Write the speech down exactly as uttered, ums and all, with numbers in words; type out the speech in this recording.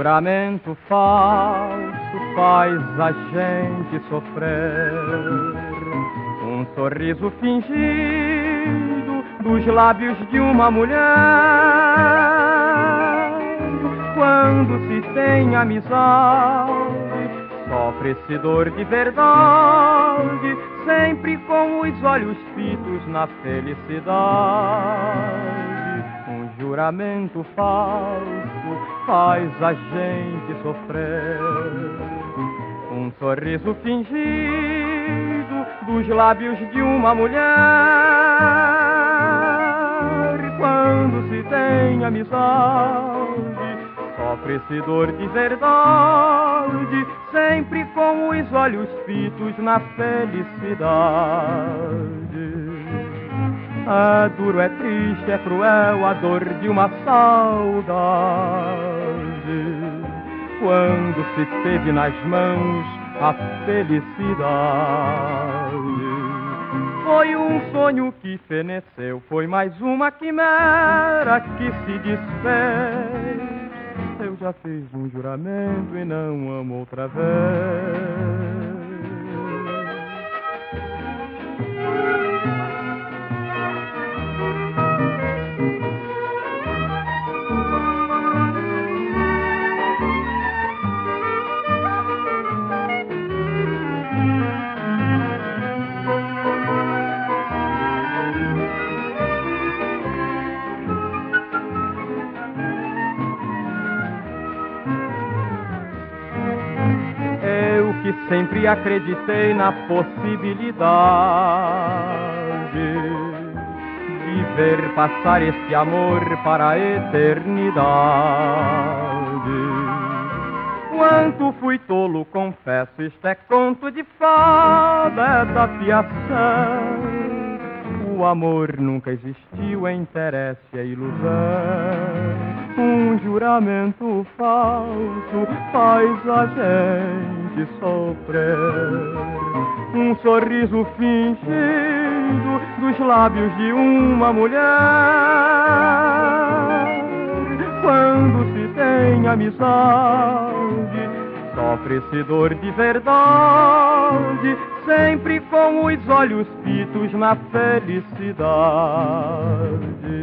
juramento falso faz a gente sofrer. Um sorriso fingido dos lábios de uma mulher. Quando se tem amizade, sofre-se dor de verdade, sempre com os olhos fitos na felicidade. Um juramento falso faz a gente sofrer. Um sorriso fingido dos lábios de uma mulher. Quando se tem amizade, sofre-se dor de verdade, sempre com os olhos fitos na felicidade. É duro, é triste, é cruel a dor de uma saudade, quando se teve nas mãos a felicidade. Foi um sonho que feneceu, foi mais uma quimera que se desfez. Eu já fiz um juramento e não amo outra vez. Que sempre acreditei na possibilidade de ver passar este amor para a eternidade. Quanto fui tolo, confesso, isto é conto de fada, é tapiação. O amor nunca existiu, é interesse, é ilusão. Um juramento falso faz a gente sofrer. Um sorriso fingido dos lábios de uma mulher. Quando se tem amizade, sofre-se dor de verdade, sempre com os olhos fitos na felicidade.